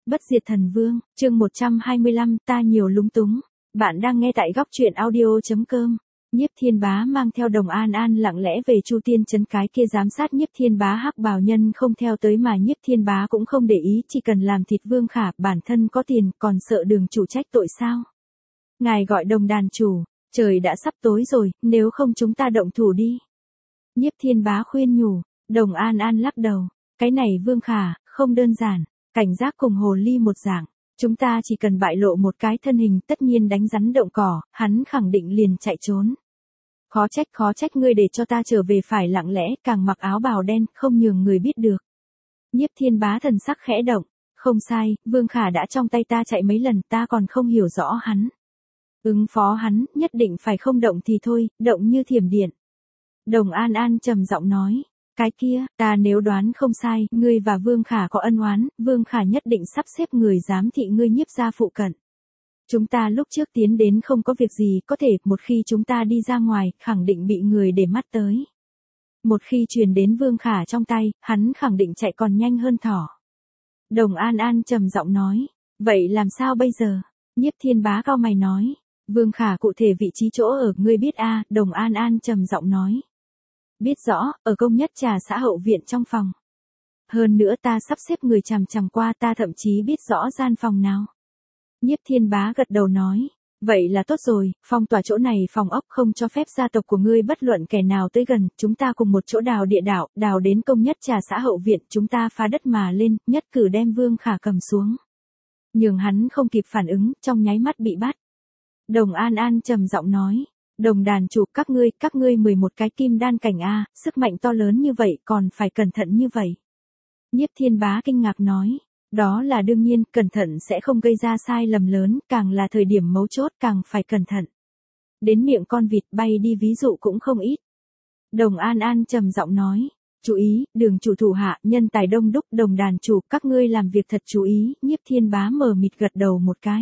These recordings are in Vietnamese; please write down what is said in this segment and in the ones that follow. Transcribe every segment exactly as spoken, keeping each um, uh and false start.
Bất diệt thần vương, chương một trăm hai mươi lăm, ta nhiều lúng túng. Bạn đang nghe tại góc truyện audio chấm com. Nhiếp Thiên Bá mang theo Đồng An An lặng lẽ về Chu Tiên Trấn, cái kia giám sát Nhiếp Thiên Bá hắc bào nhân không theo tới mà Nhiếp Thiên Bá cũng không để ý, chỉ cần làm thịt Vương Khả, bản thân có tiền, còn sợ Đường chủ trách tội sao? Ngài gọi Đồng đàn chủ, trời đã sắp tối rồi, nếu không chúng ta động thủ đi. Nhiếp Thiên Bá khuyên nhủ. Đồng An An lắc đầu, cái này Vương Khả, không đơn giản, cảnh giác cùng hồ ly một dạng, chúng ta chỉ cần bại lộ một cái thân hình, tất nhiên đánh rắn động cỏ, hắn khẳng định liền chạy trốn. Khó trách khó trách ngươi để cho ta trở về phải lặng lẽ, càng mặc áo bào đen, không nhường người biết được. Nhiếp Thiên Bá thần sắc khẽ động, không sai, Vương Khả đã trong tay ta chạy mấy lần, ta còn không hiểu rõ hắn. Ứng phó hắn, nhất định phải không động thì thôi, động như thiểm điện. Đồng An An trầm giọng nói. Cái kia, ta nếu đoán không sai, ngươi và Vương Khả có ân oán, Vương Khả nhất định sắp xếp người giám thị ngươi Nhiếp gia phụ cận. Chúng ta lúc trước tiến đến không có việc gì, có thể, một khi chúng ta đi ra ngoài, khẳng định bị người để mắt tới. Một khi truyền đến Vương Khả trong tay, hắn khẳng định chạy còn nhanh hơn thỏ. Đồng An An trầm giọng nói, vậy làm sao bây giờ? Nhiếp Thiên Bá cau mày nói, Vương Khả cụ thể vị trí chỗ ở, ngươi biết a? À? Đồng An An trầm giọng nói. Biết rõ, ở công nhất trà xã hậu viện trong phòng. Hơn nữa ta sắp xếp người chằm chằm qua, ta thậm chí biết rõ gian phòng nào. Nhiếp Thiên Bá gật đầu nói, vậy là tốt rồi, phong tỏa chỗ này phòng ốc, không cho phép gia tộc của ngươi bất luận kẻ nào tới gần, chúng ta cùng một chỗ đào địa đạo, đào đến công nhất trà xã hậu viện, chúng ta phá đất mà lên, nhất cử đem Vương Khả cầm xuống. Nhưng hắn không kịp phản ứng, trong nháy mắt bị bắt. Đồng An An trầm giọng nói. Đồng đàn chủ, các ngươi, các ngươi mười một cái kim đan cảnh a, sức mạnh to lớn như vậy, còn phải cẩn thận như vậy. Nhiếp Thiên Bá kinh ngạc nói, đó là đương nhiên, cẩn thận sẽ không gây ra sai lầm lớn, càng là thời điểm mấu chốt càng phải cẩn thận. Đến miệng con vịt bay đi ví dụ cũng không ít. Đồng An An trầm giọng nói, chú ý, Đường chủ thủ hạ, nhân tài đông đúc, Đồng đàn chủ, các ngươi làm việc thật chú ý, Nhiếp Thiên Bá mờ mịt gật đầu một cái.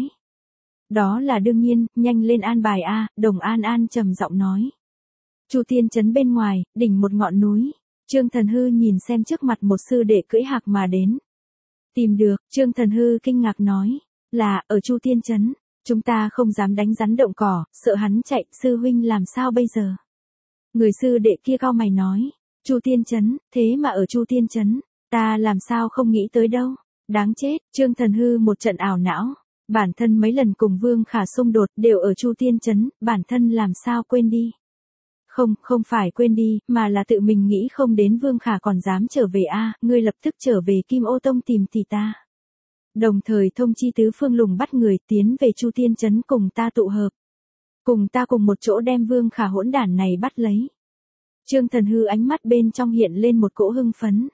Đó là đương nhiên, nhanh lên an bài a, Đồng An An trầm giọng nói. Chu Tiên Trấn bên ngoài, đỉnh một ngọn núi, Trương Thần Hư nhìn xem trước mặt một sư đệ cưỡi hạc mà đến. Tìm được, Trương Thần Hư kinh ngạc nói, là, ở Chu Tiên Trấn, chúng ta không dám đánh rắn động cỏ, sợ hắn chạy, sư huynh làm sao bây giờ? Người sư đệ kia cau mày nói, Chu Tiên Trấn, thế mà ở Chu Tiên Trấn, ta làm sao không nghĩ tới đâu, đáng chết, Trương Thần Hư một trận ảo não. Bản thân mấy lần cùng Vương Khả xung đột đều ở Chu Tiên Trấn, bản thân làm sao quên đi. Không, không phải quên đi, mà là tự mình nghĩ không đến Vương Khả còn dám trở về a, ngươi lập tức trở về Kim Ô Tông tìm tỷ ta. Đồng thời thông chi tứ phương lùng bắt người tiến về Chu Tiên Trấn cùng ta tụ hợp. Cùng ta cùng một chỗ đem Vương Khả hỗn đản này bắt lấy. Trương Thần Hư ánh mắt bên trong hiện lên một cỗ hưng phấn.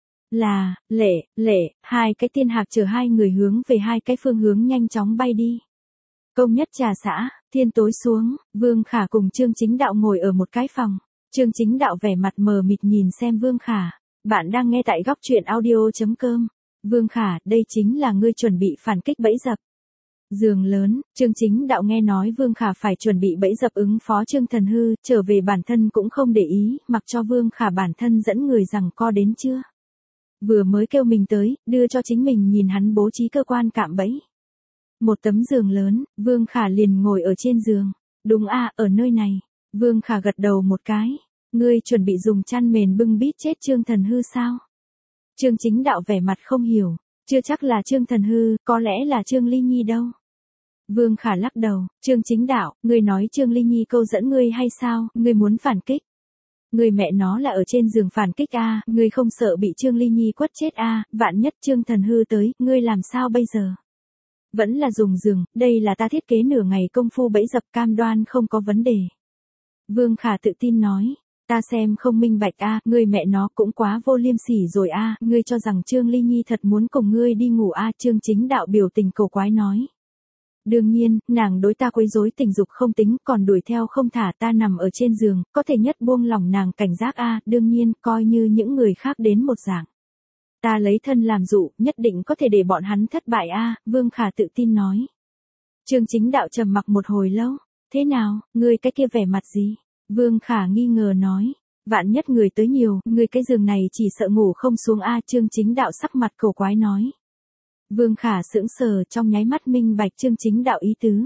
Là, lệ, lệ, hai cái tiên hạc chở hai người hướng về hai cái phương hướng nhanh chóng bay đi. Công nhất trà xã, thiên tối xuống, Vương Khả cùng Trương Chính Đạo ngồi ở một cái phòng. Trương Chính Đạo vẻ mặt mờ mịt nhìn xem Vương Khả. Bạn đang nghe tại góc truyện audio chấm com. Vương Khả, đây chính là ngươi chuẩn bị phản kích bẫy dập. Giường lớn, Trương Chính Đạo nghe nói Vương Khả phải chuẩn bị bẫy dập ứng phó Trương Thần Hư, trở về bản thân cũng không để ý, mặc cho Vương Khả bản thân dẫn người rằng co đến chưa. Vừa mới kêu mình tới, đưa cho chính mình nhìn hắn bố trí cơ quan cạm bẫy. Một tấm giường lớn, Vương Khả liền ngồi ở trên giường. Đúng a, à, ở nơi này. Vương Khả gật đầu một cái. Ngươi chuẩn bị dùng chăn mền bưng bít chết Trương Thần Hư sao? Trương Chính Đạo vẻ mặt không hiểu. Chưa chắc là Trương Thần Hư, có lẽ là Trương Ly Nhi đâu. Vương Khả lắc đầu. Trương Chính Đạo, ngươi nói Trương Ly Nhi câu dẫn ngươi hay sao? Ngươi muốn phản kích? Người mẹ nó là ở trên giường phản kích a, à, ngươi không sợ bị Trương Ly Nhi quất chết a, à, vạn nhất Trương Thần Hư tới, ngươi làm sao bây giờ? Vẫn là dùng giường, đây là ta thiết kế nửa ngày công phu bẫy dập, cam đoan không có vấn đề. Vương Khả tự tin nói, ta xem không minh bạch a, à, ngươi mẹ nó cũng quá vô liêm sỉ rồi a, à, ngươi cho rằng Trương Ly Nhi thật muốn cùng ngươi đi ngủ a, à, Trương Chính Đạo biểu tình cầu quái nói. Đương nhiên, nàng đối ta quấy rối tình dục không tính, còn đuổi theo không thả ta nằm ở trên giường, có thể nhất buông lòng nàng cảnh giác a, à, đương nhiên, coi như những người khác đến một dạng. Ta lấy thân làm dụ, nhất định có thể để bọn hắn thất bại a, à, Vương Khả tự tin nói. Trương Chính Đạo trầm mặc một hồi lâu, thế nào, ngươi cái kia vẻ mặt gì? Vương Khả nghi ngờ nói, vạn nhất người tới nhiều, ngươi cái giường này chỉ sợ ngủ không xuống a, à, Trương Chính Đạo sắc mặt cổ quái nói. Vương Khả sững sờ, trong nháy mắt minh bạch Chương Chính Đạo ý tứ.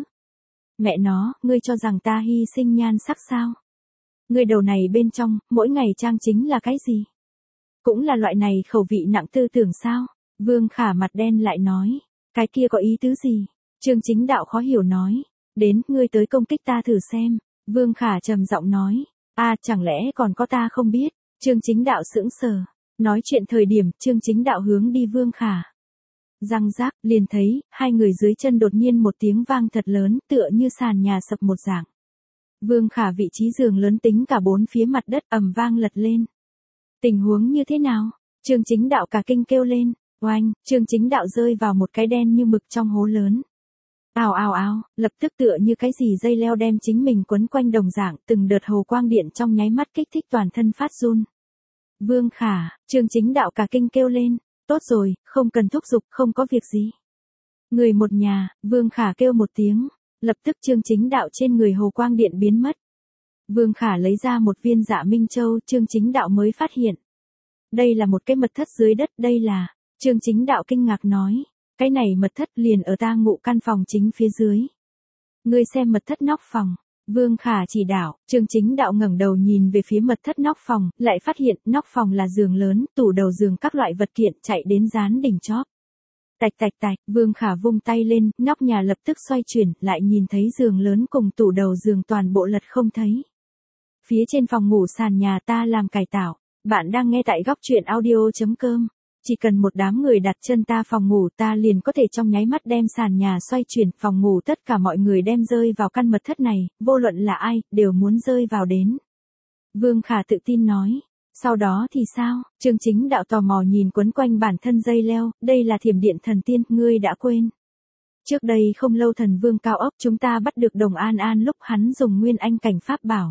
Mẹ nó, ngươi cho rằng ta hy sinh nhan sắc sao? Ngươi đầu này bên trong, mỗi ngày trang chính là cái gì? Cũng là loại này khẩu vị nặng tư tưởng sao? Vương Khả mặt đen lại nói. Cái kia có ý tứ gì? Chương Chính Đạo khó hiểu nói. Đến, ngươi tới công kích ta thử xem. Vương Khả trầm giọng nói. À, chẳng lẽ còn có ta không biết? Chương Chính Đạo sững sờ. Nói chuyện thời điểm, Chương Chính Đạo hướng đi Vương Khả. Răng rác, liền thấy, hai người dưới chân đột nhiên một tiếng vang thật lớn, tựa như sàn nhà sập một dạng. Vương Khả vị trí giường lớn tính cả bốn phía mặt đất ầm vang lật lên. Tình huống như thế nào? Chương Chính Đạo cả kinh kêu lên. Oanh, Chương Chính Đạo rơi vào một cái đen như mực trong hố lớn. Ào ào ào, lập tức tựa như cái gì dây leo đem chính mình quấn quanh đồng dạng, từng đợt hồ quang điện trong nháy mắt kích thích toàn thân phát run. Vương Khả, Chương Chính Đạo cả kinh kêu lên. Tốt rồi, không cần thúc giục, không có việc gì. Người một nhà, Vương Khả kêu một tiếng, lập tức Chương Chính Đạo trên người hồ quang điện biến mất. Vương Khả lấy ra một viên Dạ Minh Châu, Chương Chính Đạo mới phát hiện. Đây là một cái mật thất dưới đất, đây là, Chương Chính Đạo kinh ngạc nói, cái này mật thất liền ở ta ngụ căn phòng chính phía dưới. Ngươi xem mật thất nóc phòng. Vương Khả chỉ đạo, Chương Chính Đạo ngẩng đầu nhìn về phía mật thất nóc phòng, lại phát hiện nóc phòng là giường lớn, tủ đầu giường các loại vật kiện chạy đến dán đỉnh chóp. Tạch tạch tạch, Vương Khả vung tay lên, nóc nhà lập tức xoay chuyển, lại nhìn thấy giường lớn cùng tủ đầu giường toàn bộ lật không thấy. Phía trên phòng ngủ sàn nhà ta làm cải tạo, bạn đang nghe tại góc truyện audio chấm com. Chỉ cần một đám người đặt chân ta phòng ngủ ta liền có thể trong nháy mắt đem sàn nhà xoay chuyển, phòng ngủ tất cả mọi người đem rơi vào căn mật thất này, vô luận là ai, đều muốn rơi vào đến. Vương Khả tự tin nói. Sau đó thì sao? Chương Chính Đạo tò mò nhìn quấn quanh bản thân dây leo, đây là thiểm điện thần tiên, ngươi đã quên. Trước đây không lâu thần vương cao ốc chúng ta bắt được Đồng An An lúc hắn dùng nguyên anh cảnh pháp bảo.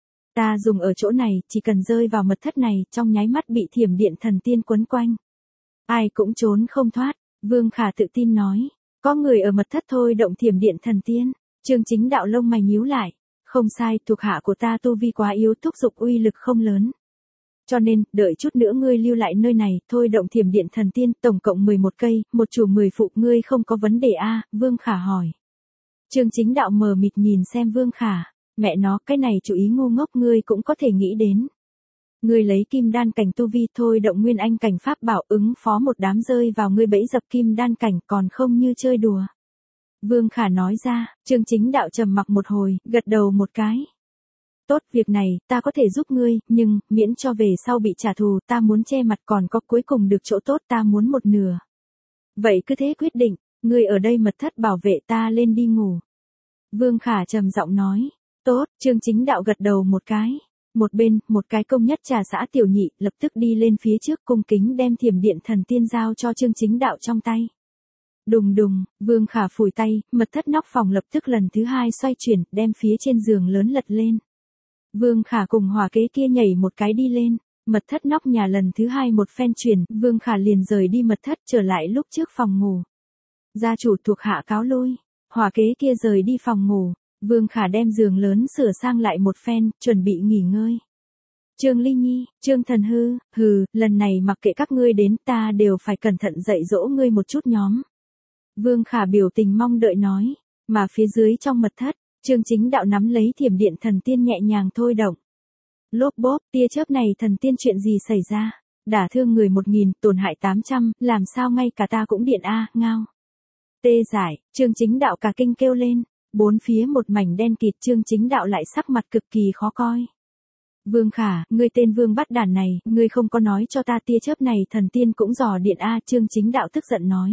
Ta dùng ở chỗ này, chỉ cần rơi vào mật thất này, trong nháy mắt bị thiểm điện thần tiên quấn quanh. Ai cũng trốn không thoát, Vương Khả tự tin nói. Có người ở mật thất thôi động thiểm điện thần tiên. Chương Chính Đạo lông mày nhíu lại. Không sai, thuộc hạ của ta tu vi quá yếu, thúc giục uy lực không lớn. Cho nên, đợi chút nữa ngươi lưu lại nơi này, thôi động thiểm điện thần tiên, tổng cộng mười một cây, một chủ mười phụ, ngươi không có vấn đề a? Vương Khả hỏi. Chương Chính Đạo mờ mịt nhìn xem Vương Khả. Mẹ nó, cái này chủ ý ngu ngốc ngươi cũng có thể nghĩ đến. Ngươi lấy kim đan cảnh tu vi thôi động nguyên anh cảnh pháp bảo ứng phó một đám rơi vào ngươi bẫy dập kim đan cảnh còn không như chơi đùa. Vương Khả nói ra, Chương Chính Đạo trầm mặc một hồi, gật đầu một cái. Tốt, việc này, ta có thể giúp ngươi, nhưng, miễn cho về sau bị trả thù, ta muốn che mặt còn có cuối cùng được chỗ tốt ta muốn một nửa. Vậy cứ thế quyết định, ngươi ở đây mật thất bảo vệ ta lên đi ngủ. Vương Khả trầm giọng nói, tốt, Chương Chính Đạo gật đầu một cái. Một bên, một cái công nhất trà xã tiểu nhị, lập tức đi lên phía trước cung kính đem thiểm điện thần tiên giao cho Chương Chính Đạo trong tay. Đùng đùng, Vương Khả phủi tay, mật thất nóc phòng lập tức lần thứ hai xoay chuyển, đem phía trên giường lớn lật lên. Vương Khả cùng hỏa kế kia nhảy một cái đi lên, mật thất nóc nhà lần thứ hai một phen chuyển, Vương Khả liền rời đi mật thất trở lại lúc trước phòng ngủ. Gia chủ thuộc hạ cáo lui, hỏa kế kia rời đi phòng ngủ. Vương Khả đem giường lớn sửa sang lại một phen, chuẩn bị nghỉ ngơi. Trương Ly Nhi, Trương Thần Hư, hừ, lần này mặc kệ các ngươi đến ta đều phải cẩn thận dạy dỗ ngươi một chút nhóm. Vương Khả biểu tình mong đợi nói, mà phía dưới trong mật thất, Chương Chính Đạo nắm lấy thiểm điện thần tiên nhẹ nhàng thôi động. Lốp bốp, tia chớp này thần tiên chuyện gì xảy ra? Đả thương người một nghìn, tổn hại tám trăm, làm sao ngay cả ta cũng điện a, ngao. Tê giải, Chương Chính Đạo cả kinh kêu lên. Bốn phía một mảnh đen kịt, Chương Chính Đạo lại sắc mặt cực kỳ khó coi. Vương Khả, ngươi tên Vương bắt đàn này, ngươi không có nói cho ta tia chớp này thần tiên cũng dò điện a, Chương Chính Đạo tức giận nói.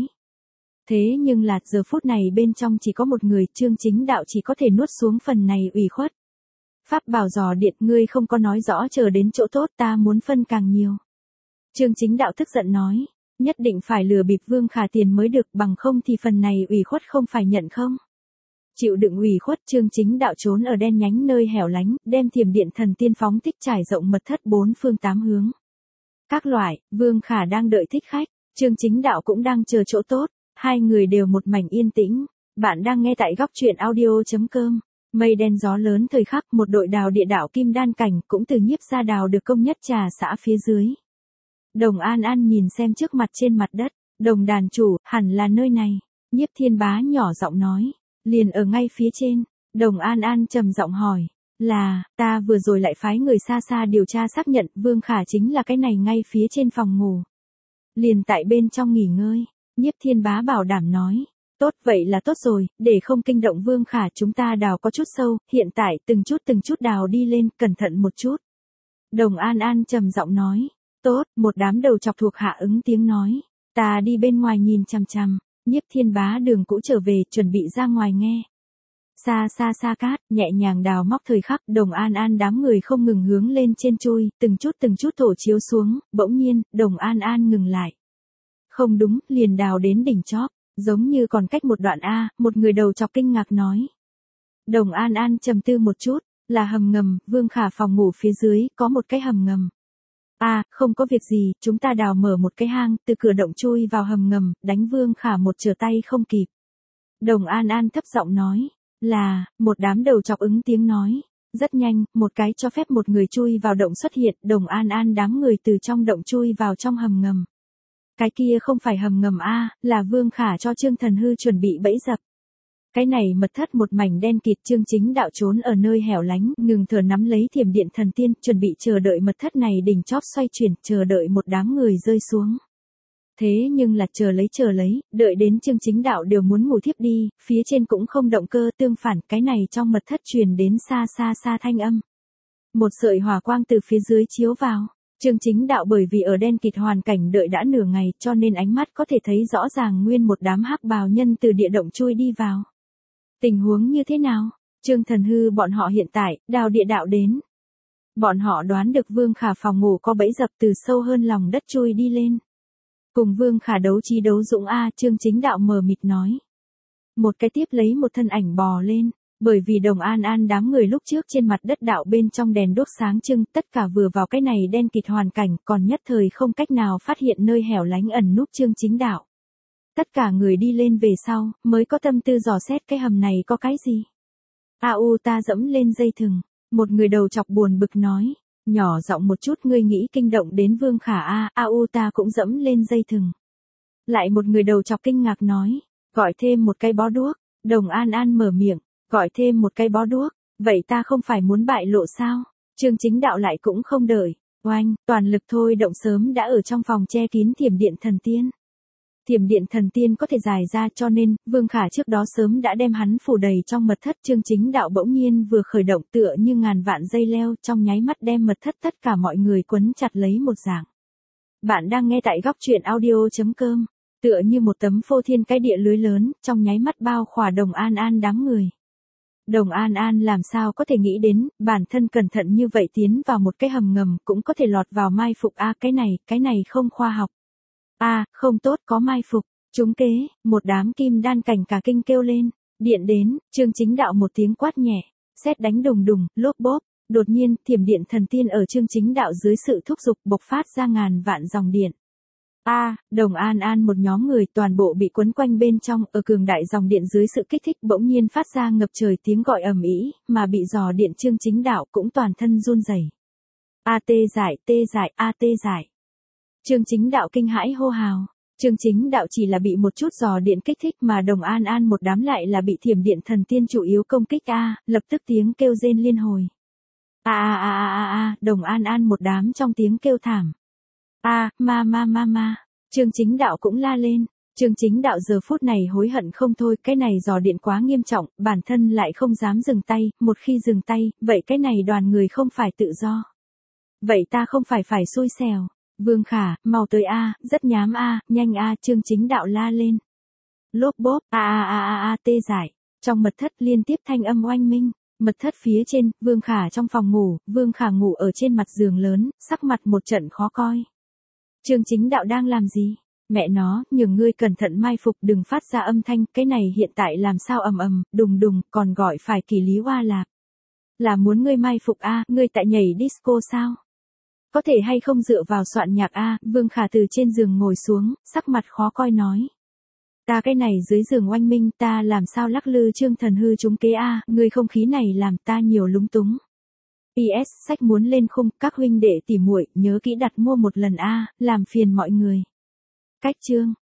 Thế nhưng là giờ phút này bên trong chỉ có một người, Chương Chính Đạo chỉ có thể nuốt xuống phần này ủy khuất. Pháp bảo dò điện ngươi không có nói rõ chờ đến chỗ tốt ta muốn phân càng nhiều. Chương Chính Đạo tức giận nói, nhất định phải lừa bịp Vương Khả tiền mới được bằng không thì phần này ủy khuất không phải nhận không. Chịu đựng ủy khuất Chương Chính Đạo trốn ở đen nhánh nơi hẻo lánh, đem thiểm điện thần tiên phóng thích trải rộng mật thất bốn phương tám hướng. Các loại, Vương Khả đang đợi thích khách, Chương Chính Đạo cũng đang chờ chỗ tốt, hai người đều một mảnh yên tĩnh. Bạn đang nghe tại góc truyện audio chấm com. Mây đen gió lớn thời khắc, một đội đào địa đạo kim đan cảnh cũng từ Nhiếp gia đào được công nhất trà xã phía dưới. Đồng An An nhìn xem trước mặt trên mặt đất, Đồng đàn chủ, hẳn là nơi này. Nhiếp Thiên Bá nhỏ giọng nói. Liền ở ngay phía trên. Đồng An An trầm giọng hỏi. Là, ta vừa rồi lại phái người xa xa điều tra xác nhận Vương Khả chính là cái này ngay phía trên phòng ngủ. Liền tại bên trong nghỉ ngơi. Nhiếp Thiên Bá bảo đảm nói. Tốt vậy là tốt rồi, để không kinh động Vương Khả chúng ta đào có chút sâu, hiện tại từng chút từng chút đào đi lên, cẩn thận một chút. Đồng An An trầm giọng nói. Tốt, một đám đầu chọc thuộc hạ ứng tiếng nói. Ta đi bên ngoài nhìn chằm chằm. Nhiếp Thiên Bá đường cũ trở về, chuẩn bị ra ngoài nghe. Xa xa xa cát, nhẹ nhàng đào móc thời khắc, Đồng An An đám người không ngừng hướng lên trên chui, từng chút từng chút thổ chiếu xuống, bỗng nhiên, Đồng An An ngừng lại. Không đúng, liền đào đến đỉnh chóp, giống như còn cách một đoạn A, một người đầu chọc kinh ngạc nói. Đồng An An trầm tư một chút, là hầm ngầm, Vương Khả phòng ngủ phía dưới, có một cái hầm ngầm. À, không có việc gì, chúng ta đào mở một cái hang, từ cửa động chui vào hầm ngầm, đánh Vương Khả một trở tay không kịp. Đồng An An thấp giọng nói. Là, một đám đầu chọc ứng tiếng nói. Rất nhanh, một cái cho phép một người chui vào động xuất hiện, Đồng An An đám người từ trong động chui vào trong hầm ngầm. Cái kia không phải hầm ngầm A, là Vương Khả cho Trương Thần Hư chuẩn bị bẫy dập. Cái này mật thất một mảnh đen kịt, Trương Chính Đạo trốn ở nơi hẻo lánh, ngừng thở nắm lấy thiểm điện thần tiên, chuẩn bị chờ đợi mật thất này đỉnh chóp xoay chuyển, chờ đợi một đám người rơi xuống. Thế nhưng là chờ lấy chờ lấy, đợi đến Trương Chính Đạo đều muốn ngủ thiếp đi, phía trên cũng không động cơ, tương phản, cái này trong mật thất truyền đến xa xa xa thanh âm. Một sợi hỏa quang từ phía dưới chiếu vào. Trương Chính Đạo bởi vì ở đen kịt hoàn cảnh đợi đã nửa ngày, cho nên ánh mắt có thể thấy rõ ràng nguyên một đám hắc bào nhân từ địa động chui đi vào. Tình huống như thế nào? Trương Thần Hư bọn họ hiện tại, đào địa đạo đến. Bọn họ đoán được Vương Khả phòng ngủ có bẫy dập từ sâu hơn lòng đất chui đi lên. Cùng Vương Khả đấu trí đấu dũng A, Trương Chính Đạo mờ mịt nói. Một cái tiếp lấy một thân ảnh bò lên, bởi vì Đồng An An đám người lúc trước trên mặt đất đạo bên trong đèn đuốc sáng trưng, tất cả vừa vào cái này đen kịt hoàn cảnh, còn nhất thời không cách nào phát hiện nơi hẻo lánh ẩn núp Trương Chính Đạo. Tất cả người đi lên về sau, mới có tâm tư dò xét cái hầm này có cái gì. A u ta dẫm lên dây thừng, một người đầu chọc buồn bực nói. Nhỏ giọng một chút, ngươi nghĩ kinh động đến Vương Khả A, A u ta cũng dẫm lên dây thừng. Lại một người đầu chọc kinh ngạc nói, gọi thêm một cái bó đuốc. Đồng An An mở miệng, gọi thêm một cái bó đuốc, vậy ta không phải muốn bại lộ sao? Trương Chính Đạo lại cũng không đợi, oanh, toàn lực thôi động sớm đã ở trong phòng che kín thiểm điện thần tiên. Thiểm điện thần tiên có thể dài ra, cho nên, Vương Khả trước đó sớm đã đem hắn phủ đầy trong mật thất. Trương Chính Đạo bỗng nhiên vừa khởi động tựa như ngàn vạn dây leo, trong nháy mắt đem mật thất tất cả mọi người quấn chặt lấy một dạng. Bạn đang nghe tại góc truyện audio chấm com, tựa như một tấm phô thiên cái địa lưới lớn, trong nháy mắt bao khỏa Đồng An An đám người. Đồng An An làm sao có thể nghĩ đến, bản thân cẩn thận như vậy tiến vào một cái hầm ngầm cũng có thể lọt vào mai phục A, cái này, cái này không khoa học. A, à, không tốt, có mai phục, trúng kế, một đám kim đan cảnh cả kinh kêu lên, điện đến, Trương Chính Đạo một tiếng quát nhẹ, sét đánh đùng đùng, lốp bốp, đột nhiên, thiểm điện thần tiên ở Trương Chính Đạo dưới sự thúc giục bộc phát ra ngàn vạn dòng điện. A, à, Đồng An An một nhóm người toàn bộ bị quấn quanh bên trong, ở cường đại dòng điện dưới sự kích thích bỗng nhiên phát ra ngập trời tiếng gọi ầm ĩ, mà bị dò điện Trương Chính Đạo cũng toàn thân run rẩy. A tê giải, tê giải, a tê giải. Trương Chính Đạo kinh hãi hô hào. Trương Chính Đạo chỉ là bị một chút dò điện kích thích mà Đồng An An một đám lại là bị thiểm điện thần tiên chủ yếu công kích A, lập tức tiếng kêu rên liên hồi. A a a a a a, Đồng An An một đám trong tiếng kêu thảm. A, ma ma ma ma. Trương Chính Đạo cũng la lên. Trương Chính Đạo giờ phút này hối hận không thôi, cái này dò điện quá nghiêm trọng, bản thân lại không dám dừng tay, một khi dừng tay, vậy cái này đoàn người không phải tự do. Vậy ta không phải phải xui xẻo. Vương Khả, mau tới A, rất nhám A, nhanh A, Trương Chính Đạo la lên. Lốp bốp, A A A A A tê giải. Trong mật thất liên tiếp thanh âm oanh minh. Mật thất phía trên, Vương Khả trong phòng ngủ, Vương Khả ngủ ở trên mặt giường lớn, sắc mặt một trận khó coi. Trương Chính Đạo đang làm gì? Mẹ nó, nhường ngươi cẩn thận mai phục đừng phát ra âm thanh, cái này hiện tại làm sao ầm ầm, đùng đùng, còn gọi phải kỳ lý hoa lạp. Là muốn ngươi mai phục A, ngươi tại nhảy disco sao? Có thể hay không dựa vào soạn nhạc A, Vương Khả từ trên giường ngồi xuống, sắc mặt khó coi nói. Ta cái này dưới giường oanh minh, ta làm sao lắc lư Trương Thần Hư trúng kế A, ngươi không khí này làm ta nhiều lúng túng. pê ét sách muốn lên khung, các huynh đệ tỉ muội nhớ kỹ đặt mua một lần A, làm phiền mọi người. Cách chương